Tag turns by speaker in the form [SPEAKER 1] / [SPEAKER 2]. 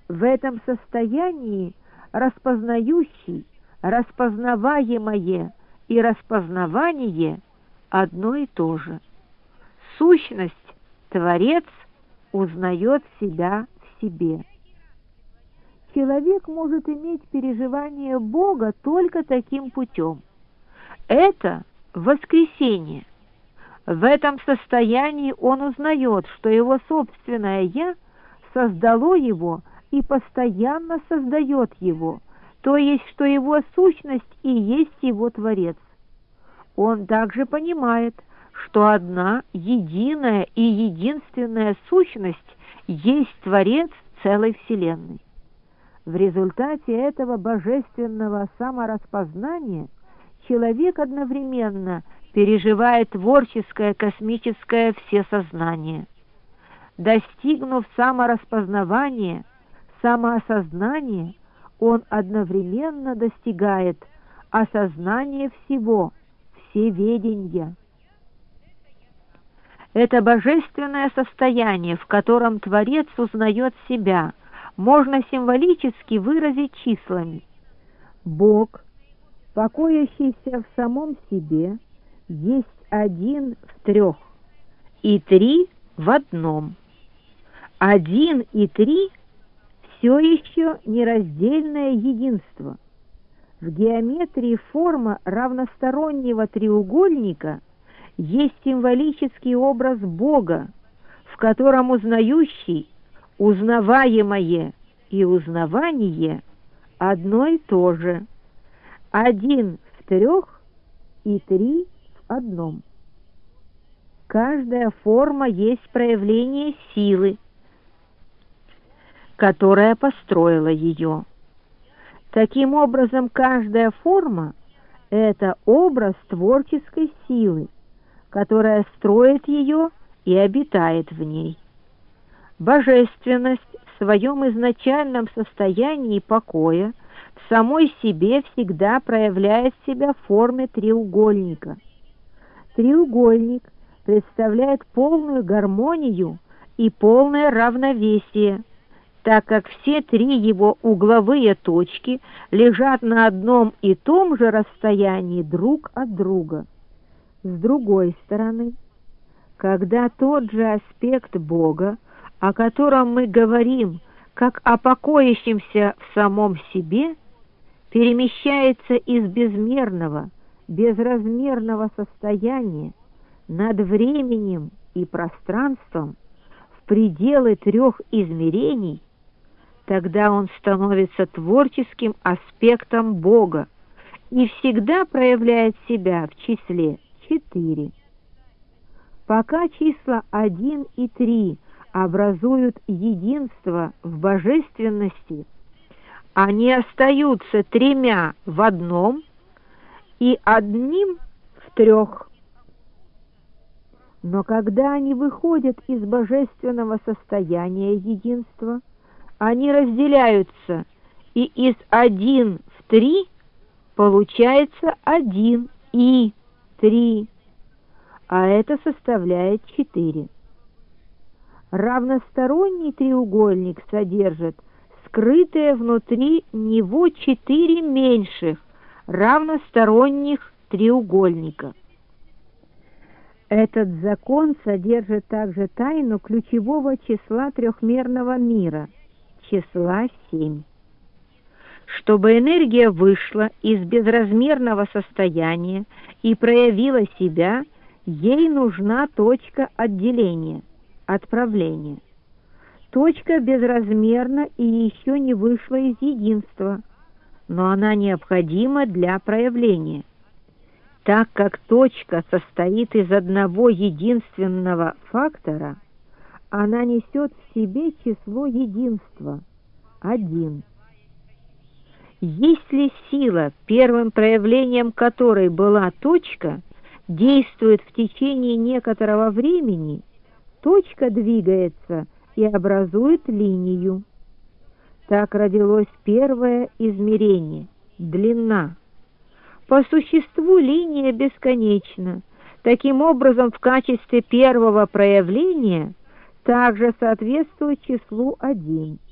[SPEAKER 1] В этом состоянии распознающий, распознаваемое и распознавание одно и то же. Сущность Творец узнает себя в себе. Человек может иметь переживание Бога только таким путем. Это воскресение. В этом состоянии он узнает, что его собственное «я» создало его и постоянно создает его, то есть, что его сущность и есть его Творец. Он также понимает, что одна, единая и единственная сущность есть Творец целой Вселенной. В результате этого божественного самораспознания человек одновременно переживает творческое космическое всесознание. Достигнув самораспознавания, самоосознания, он одновременно достигает осознания всего, всеведения. Это божественное состояние, в котором Творец узнает себя, можно символически выразить числами. Бог, покоящийся в самом себе, есть один в трех и три в одном. Один и три все еще нераздельное единство. В геометрии форма равностороннего треугольника есть символический образ Бога, в котором узнающий, узнаваемое и узнавание одно и то же. Один в трех и три в одном. Каждая форма есть проявление силы, которая построила ее. Таким образом, каждая форма – это образ творческой силы, которая строит ее и обитает в ней. Божественность в своем изначальном состоянии покоя в самой себе всегда проявляет себя в форме треугольника. Треугольник представляет полную гармонию и полное равновесие, так как все три его угловые точки лежат на одном и том же расстоянии друг от друга. С другой стороны, когда тот же аспект Бога, о котором мы говорим, как о покоящемся в самом себе, перемещается из безмерного, безразмерного состояния над временем и пространством в пределы трех измерений, тогда он становится творческим аспектом Бога и всегда проявляет себя в числе 4. Пока числа 1 и 3 образуют единство в божественности, они остаются тремя в одном и одним в трех. Но когда они выходят из божественного состояния единства, они разделяются, и из 1 в 3 получается 1 и 3, а это составляет 4. Равносторонний треугольник содержит скрытые внутри него 4 меньших равносторонних треугольника. Этот закон содержит также тайну ключевого числа трехмерного мира, числа 7. Чтобы энергия вышла из безразмерного состояния и проявила себя, ей нужна точка отделения, отправления. Точка безразмерна и еще не вышла из единства, но она необходима для проявления. Так как точка состоит из одного единственного фактора, она несет в себе число единства – 1. Если сила, первым проявлением которой была точка, действует в течение некоторого времени, точка двигается и образует линию. Так родилось первое измерение – длина. По существу линия бесконечна. Таким образом, в качестве первого проявления также соответствует числу 1.